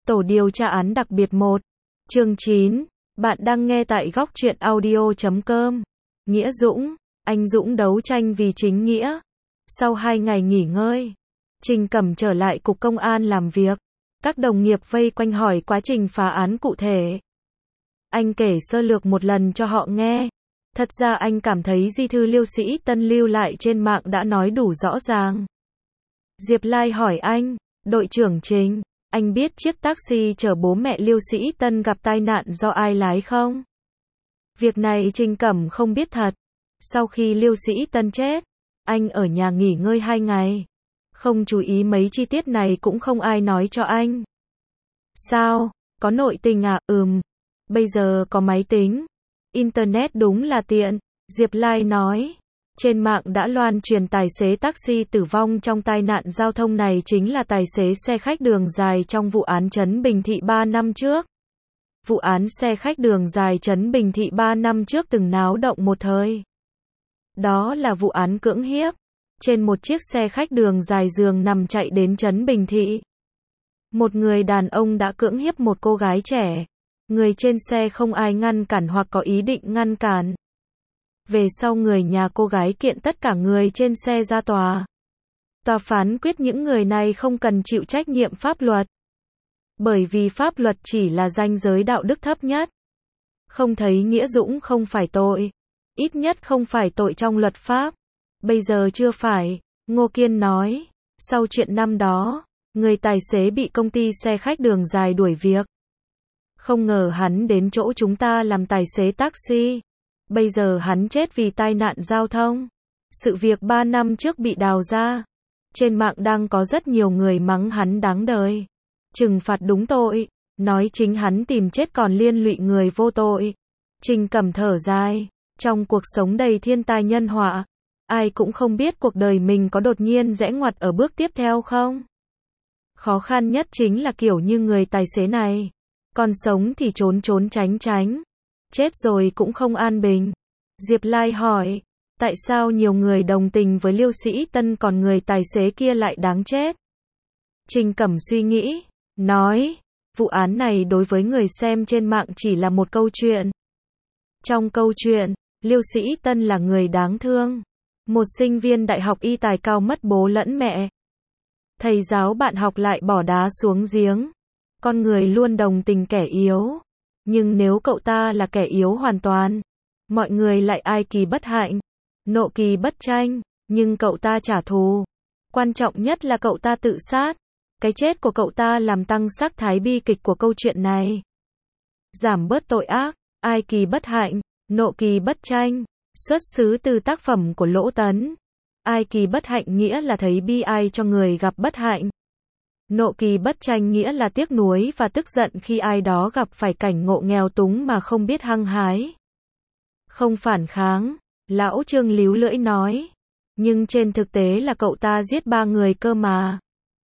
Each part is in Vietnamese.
Tổ điều tra án đặc biệt 1. Chương 9. Bạn đang nghe tại góc truyện audio.com. Nghĩa Dũng, anh Dũng đấu tranh vì chính nghĩa. Sau 2 ngày nghỉ ngơi, Trình Cẩm trở lại cục công an làm việc. Các đồng nghiệp vây quanh hỏi quá trình phá án cụ thể. Anh kể sơ lược một lần cho họ nghe. Thật ra anh cảm thấy di thư Liêu Sĩ Tân lưu lại trên mạng đã nói đủ rõ ràng. Diệp Lai hỏi anh, đội trưởng Trình, anh biết chiếc taxi chở bố mẹ Liêu Sĩ Tân gặp tai nạn do ai lái không? Việc này Trình Cẩm không biết thật. Sau khi Liêu Sĩ Tân chết, anh ở nhà nghỉ ngơi 2 ngày. Không chú ý mấy chi tiết này cũng không ai nói cho anh. Sao? Có nội tình à? Bây giờ có máy tính. Internet đúng là tiện. Diệp Lai nói. Trên mạng đã loan truyền tài xế taxi tử vong trong tai nạn giao thông này chính là tài xế xe khách đường dài trong vụ án Trấn Bình Thị 3 năm trước. Vụ án xe khách đường dài Trấn Bình Thị 3 năm trước từng náo động một thời. Đó là vụ án cưỡng hiếp. Trên một chiếc xe khách đường dài giường nằm chạy đến Trấn Bình Thị. Một người đàn ông đã cưỡng hiếp một cô gái trẻ. Người trên xe không ai ngăn cản hoặc có ý định ngăn cản. Về sau người nhà cô gái kiện tất cả người trên xe ra tòa. Tòa phán quyết những người này không cần chịu trách nhiệm pháp luật. Bởi vì pháp luật chỉ là ranh giới đạo đức thấp nhất. Không thấy Nghĩa Dũng không phải tội. Ít nhất không phải tội trong luật pháp. Bây giờ chưa phải, Ngô Kiên nói. Sau chuyện năm đó, người tài xế bị công ty xe khách đường dài đuổi việc. Không ngờ hắn đến chỗ chúng ta làm tài xế taxi. Bây giờ hắn chết vì tai nạn giao thông. Sự việc 3 năm trước bị đào ra. Trên mạng đang có rất nhiều người mắng hắn đáng đời. Trừng phạt đúng tội. Nói chính hắn tìm chết còn liên lụy người vô tội. Trình Cẩm thở dài. Trong cuộc sống đầy thiên tai nhân họa, ai cũng không biết cuộc đời mình có đột nhiên rẽ ngoặt ở bước tiếp theo không. Khó khăn nhất chính là kiểu như người tài xế này. Còn sống thì trốn trốn tránh tránh. Chết rồi cũng không an bình. Diệp Lai hỏi, tại sao nhiều người đồng tình với Liêu Sĩ Tân còn người tài xế kia lại đáng chết? Trình Cẩm suy nghĩ, nói, vụ án này đối với người xem trên mạng chỉ là một câu chuyện. Trong câu chuyện, Liêu Sĩ Tân là người đáng thương. Một sinh viên đại học y tài cao mất bố lẫn mẹ. Thầy giáo bạn học lại bỏ đá xuống giếng. Con người luôn đồng tình kẻ yếu. Nhưng nếu cậu ta là kẻ yếu hoàn toàn, mọi người lại ai kỳ bất hạnh, nộ kỳ bất tranh, nhưng cậu ta trả thù. Quan trọng nhất là cậu ta tự sát. Cái chết của cậu ta làm tăng sắc thái bi kịch của câu chuyện này. Giảm bớt tội ác, ai kỳ bất hạnh, nộ kỳ bất tranh, xuất xứ từ tác phẩm của Lỗ Tấn. Ai kỳ bất hạnh nghĩa là thấy bi ai cho người gặp bất hạnh. Nộ kỳ bất tranh nghĩa là tiếc nuối và tức giận khi ai đó gặp phải cảnh ngộ nghèo túng mà không biết hăng hái. Không phản kháng, lão Trương líu lưỡi nói. Nhưng trên thực tế là cậu ta giết 3 người cơ mà.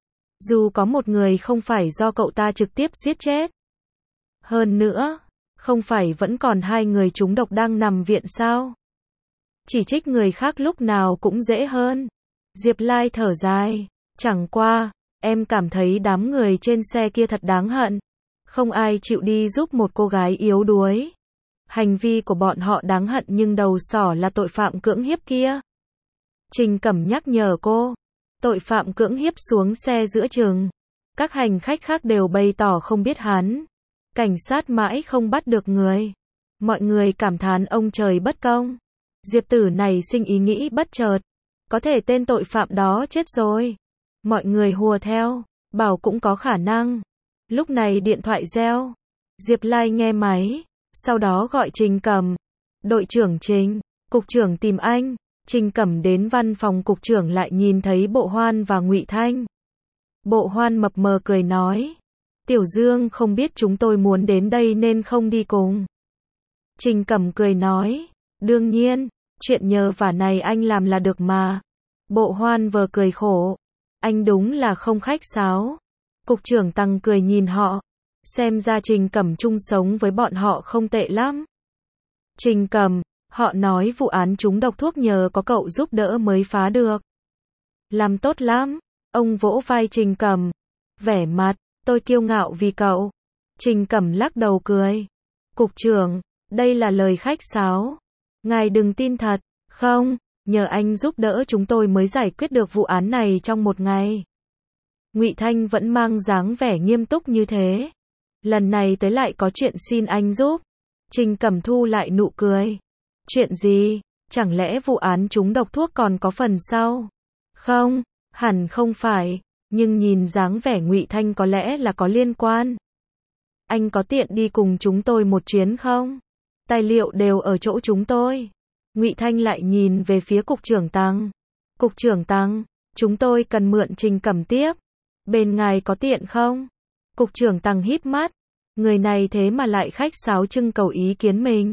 Dù có một người không phải do cậu ta trực tiếp giết chết. Hơn nữa, không phải vẫn còn 2 người trúng độc đang nằm viện sao? Chỉ trích người khác lúc nào cũng dễ hơn. Diệp Lai thở dài, chẳng qua, em cảm thấy đám người trên xe kia thật đáng hận. Không ai chịu đi giúp một cô gái yếu đuối. Hành vi của bọn họ đáng hận nhưng đầu sỏ là tội phạm cưỡng hiếp kia. Trình Cẩm nhắc nhở cô. Tội phạm cưỡng hiếp xuống xe giữa chừng. Các hành khách khác đều bày tỏ không biết hắn. Cảnh sát mãi không bắt được người. Mọi người cảm thán ông trời bất công. Diệp Tử này sinh ý nghĩ bất chợt. Có thể tên tội phạm đó chết rồi. Mọi người hùa theo, bảo cũng có khả năng. Lúc này điện thoại reo. Diệp Lai nghe máy, sau đó gọi Trình Cẩm. Đội trưởng Trình, cục trưởng tìm anh. Trình Cẩm đến văn phòng cục trưởng lại nhìn thấy Bộ Hoan và Ngụy Thanh. Bộ Hoan mập mờ cười nói. Tiểu Dương không biết chúng tôi muốn đến đây nên không đi cùng. Trình Cẩm cười nói. Đương nhiên, chuyện nhờ vả này anh làm là được mà. Bộ Hoan vờ cười khổ. Anh đúng là không khách sáo. Cục trưởng Tăng cười nhìn họ. Xem ra Trình Cẩm chung sống với bọn họ không tệ lắm. Trình Cẩm, họ nói vụ án trúng độc thuốc nhờ có cậu giúp đỡ mới phá được. Làm tốt lắm. Ông vỗ vai Trình Cẩm. Vẻ mặt Tôi kiêu ngạo vì cậu. Trình Cẩm lắc đầu cười. Cục trưởng, đây là lời khách sáo. Ngài đừng tin thật. Không, nhờ anh giúp đỡ chúng tôi mới giải quyết được vụ án này trong một ngày. Ngụy Thanh vẫn mang dáng vẻ nghiêm túc như thế. Lần này tới lại có chuyện xin anh giúp. Trình Cẩm thu lại nụ cười. Chuyện gì? Chẳng lẽ vụ án trúng độc thuốc còn có phần sau? Không, hẳn không phải, nhưng nhìn dáng vẻ Ngụy Thanh có lẽ là có liên quan. Anh có tiện đi cùng chúng tôi một chuyến không? Tài liệu đều ở chỗ chúng tôi. Ngụy Thanh lại nhìn về phía cục trưởng Tăng. Cục trưởng Tăng, chúng tôi cần mượn Trình Cẩm tiếp. Bên ngài có tiện không? Cục trưởng Tăng híp mắt. Người này thế mà lại khách sáo trưng cầu ý kiến mình.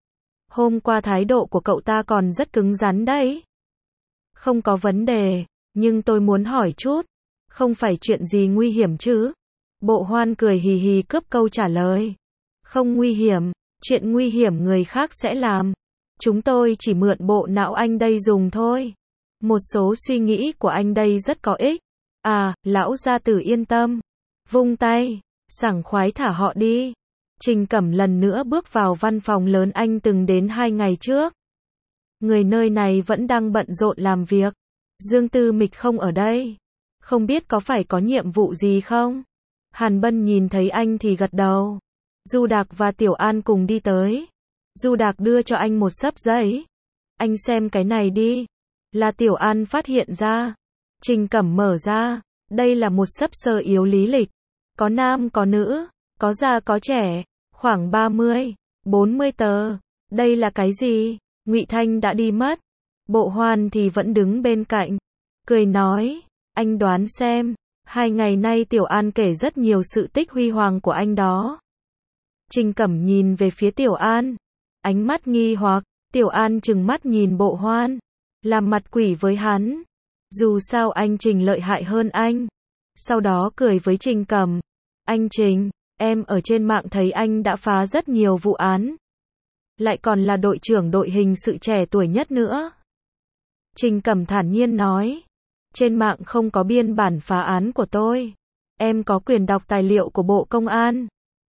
Hôm qua thái độ của cậu ta còn rất cứng rắn đấy. Không có vấn đề, nhưng tôi muốn hỏi chút. Không phải chuyện gì nguy hiểm chứ? Bộ Hoan cười hì hì cướp câu trả lời. Không nguy hiểm, chuyện nguy hiểm người khác sẽ làm. Chúng tôi chỉ mượn bộ não anh đây dùng thôi. Một số suy nghĩ của anh đây rất có ích. À, lão gia tử yên tâm. Vung tay, sảng khoái thả họ đi. Trình Cẩm lần nữa bước vào văn phòng lớn anh từng đến 2 ngày trước. Người nơi này vẫn đang bận rộn làm việc. Dương Tư Mịch không ở đây. Không biết có phải có nhiệm vụ gì không? Hàn Bân nhìn thấy anh thì gật đầu. Du Đạc và Tiểu An cùng đi tới. Du Đạc đưa cho anh một xấp giấy. Anh xem cái này đi. Là Tiểu An phát hiện ra. Trình Cẩm mở ra. Đây là một xấp sơ yếu lý lịch. Có nam có nữ, có già có trẻ, khoảng 30, 40 tờ. Đây là cái gì? Ngụy Thanh đã đi mất. Bộ Hoan thì vẫn đứng bên cạnh. Cười nói, anh đoán xem. 2 ngày nay Tiểu An kể rất nhiều sự tích huy hoàng của anh đó. Trình Cẩm nhìn về phía Tiểu An. Ánh mắt nghi hoặc, Tiểu An trừng mắt nhìn Bộ Hoan. Làm mặt quỷ với hắn. Dù sao anh Trình lợi hại hơn anh. Sau đó cười với Trình Cẩm. Anh Trình, em ở trên mạng thấy anh đã phá rất nhiều vụ án. Lại còn là đội trưởng đội hình sự trẻ tuổi nhất nữa. Trình Cẩm thản nhiên nói. Trên mạng không có biên bản phá án của tôi. Em có quyền đọc tài liệu của Bộ Công an.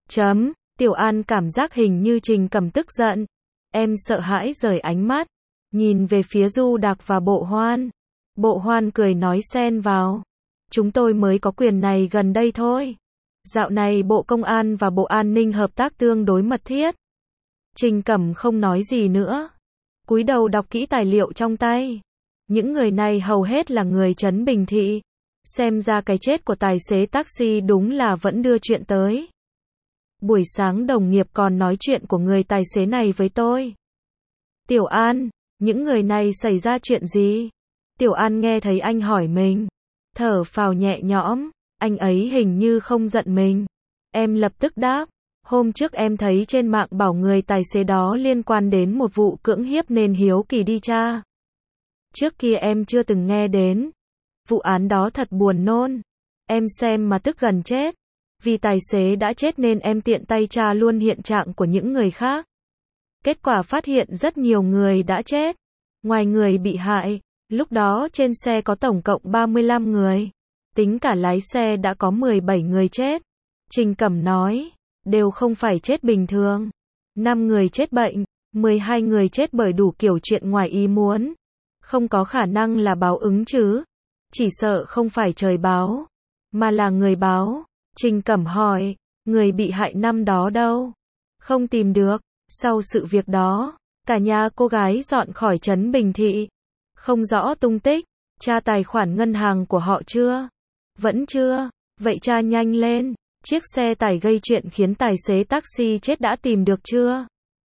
Tiểu An cảm giác hình như Trình Cẩm tức giận. Em sợ hãi rời ánh mắt. Nhìn về phía Du Đạc và Bộ Hoan. Bộ Hoan cười nói xen vào. Chúng tôi mới có quyền này gần đây thôi. Dạo này Bộ Công an và Bộ An ninh hợp tác tương đối mật thiết. Trình Cẩm không nói gì nữa. Cúi đầu đọc kỹ tài liệu trong tay. Những người này hầu hết là người Trấn Bình Thị. Xem ra cái chết của tài xế taxi đúng là vẫn đưa chuyện tới. Buổi sáng đồng nghiệp còn nói chuyện của người tài xế này với tôi. Tiểu An, những người này xảy ra chuyện gì? Tiểu An nghe thấy anh hỏi mình. Thở phào nhẹ nhõm, anh ấy hình như không giận mình. Em lập tức đáp. Hôm trước em thấy trên mạng bảo người tài xế đó liên quan đến một vụ cưỡng hiếp nên hiếu kỳ đi tra. Trước kia em chưa từng nghe đến. Vụ án đó thật buồn nôn. Em xem mà tức gần chết. Vì tài xế đã chết nên em tiện tay tra luôn hiện trạng của những người khác. Kết quả phát hiện rất nhiều người đã chết. Ngoài người bị hại, lúc đó trên xe có tổng cộng 35 người. Tính cả lái xe đã có 17 người chết. Trình Cẩm nói, đều không phải chết bình thường. 5 người chết bệnh, 12 người chết bởi đủ kiểu chuyện ngoài ý muốn. Không có khả năng là báo ứng chứ. Chỉ sợ không phải trời báo, mà là người báo. Trình Cẩm hỏi, người bị hại năm đó đâu? Không tìm được. Sau sự việc đó, cả nhà cô gái dọn khỏi Trấn Bình Thị. Không rõ tung tích. Tra tài khoản ngân hàng của họ chưa? Vẫn chưa. Vậy tra nhanh lên. Chiếc xe tải gây chuyện khiến tài xế taxi chết đã tìm được chưa?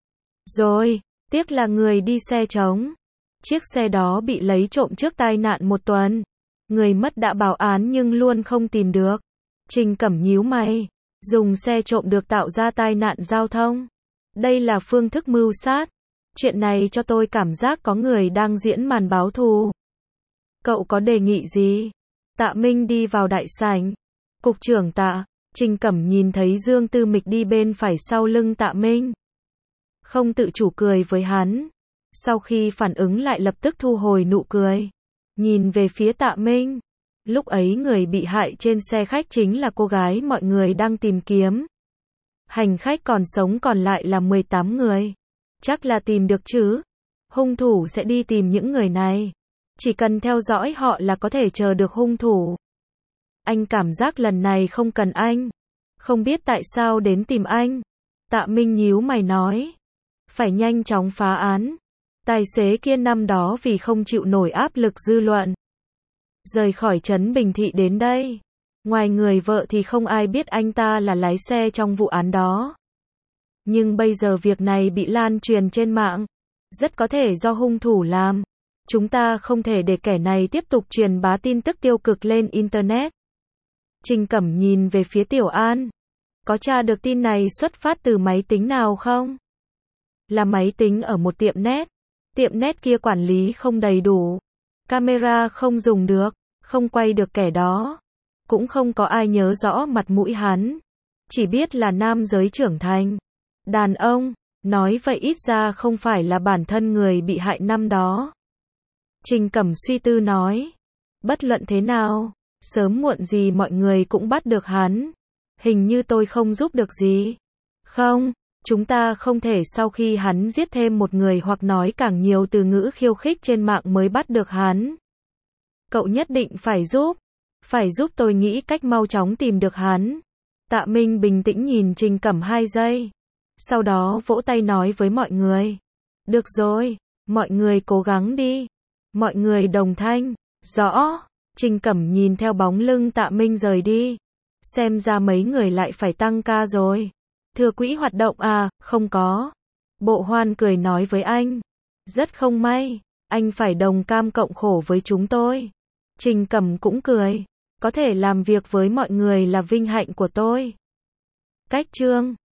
Rồi, tiếc là người đi xe trống. Chiếc xe đó bị lấy trộm trước tai nạn 1 tuần. Người mất đã báo án nhưng luôn không tìm được. Trình Cẩm nhíu mày. Dùng xe trộm được tạo ra tai nạn giao thông. Đây là phương thức mưu sát. Chuyện này cho tôi cảm giác có người đang diễn màn báo thù. Cậu có đề nghị gì? Tạ Minh đi vào đại sảnh. Cục trưởng Tạ. Trình Cẩm nhìn thấy Dương Tư Mịch đi bên phải sau lưng Tạ Minh. Không tự chủ cười với hắn. Sau khi phản ứng lại lập tức thu hồi nụ cười. Nhìn về phía Tạ Minh. Lúc ấy người bị hại trên xe khách chính là cô gái mọi người đang tìm kiếm. Hành khách còn sống còn lại là 18 người. Chắc là tìm được chứ. Hung thủ sẽ đi tìm những người này. Chỉ cần theo dõi họ là có thể chờ được hung thủ. Anh cảm giác lần này không cần anh. Không biết tại sao đến tìm anh. Tạ Minh nhíu mày nói. Phải nhanh chóng phá án. Tài xế kia năm đó vì không chịu nổi áp lực dư luận. Rời khỏi trấn Bình Thị đến đây. Ngoài người vợ thì không ai biết anh ta là lái xe trong vụ án đó. Nhưng bây giờ việc này bị lan truyền trên mạng. Rất có thể do hung thủ làm. Chúng ta không thể để kẻ này tiếp tục truyền bá tin tức tiêu cực lên Internet. Trình Cẩm nhìn về phía Tiểu An. Có tra được tin này xuất phát từ máy tính nào không? Là máy tính ở một tiệm net. Tiệm net kia quản lý không đầy đủ. Camera không dùng được, không quay được kẻ đó. Cũng không có ai nhớ rõ mặt mũi hắn. Chỉ biết là nam giới trưởng thành. Đàn ông, nói vậy ít ra không phải là bản thân người bị hại năm đó. Trình Cẩm suy tư nói. Bất luận thế nào, sớm muộn gì mọi người cũng bắt được hắn. Hình như tôi không giúp được gì. Không, chúng ta không thể sau khi hắn giết thêm một người hoặc nói càng nhiều từ ngữ khiêu khích trên mạng mới bắt được hắn. Cậu nhất định phải giúp. Phải giúp tôi nghĩ cách mau chóng tìm được hắn. Tạ Minh bình tĩnh nhìn Trình Cẩm 2 giây. Sau đó vỗ tay nói với mọi người. Được rồi, mọi người cố gắng đi. Mọi người đồng thanh. Rõ. Trình Cẩm nhìn theo bóng lưng Tạ Minh rời đi. Xem ra mấy người lại phải tăng ca rồi. Thừa quỹ hoạt động à, không có. Bộ Hoan cười nói với anh. Rất không may, anh phải đồng cam cộng khổ với chúng tôi. Trình Cẩm cũng cười. Có thể làm việc với mọi người là vinh hạnh của tôi. Cách chương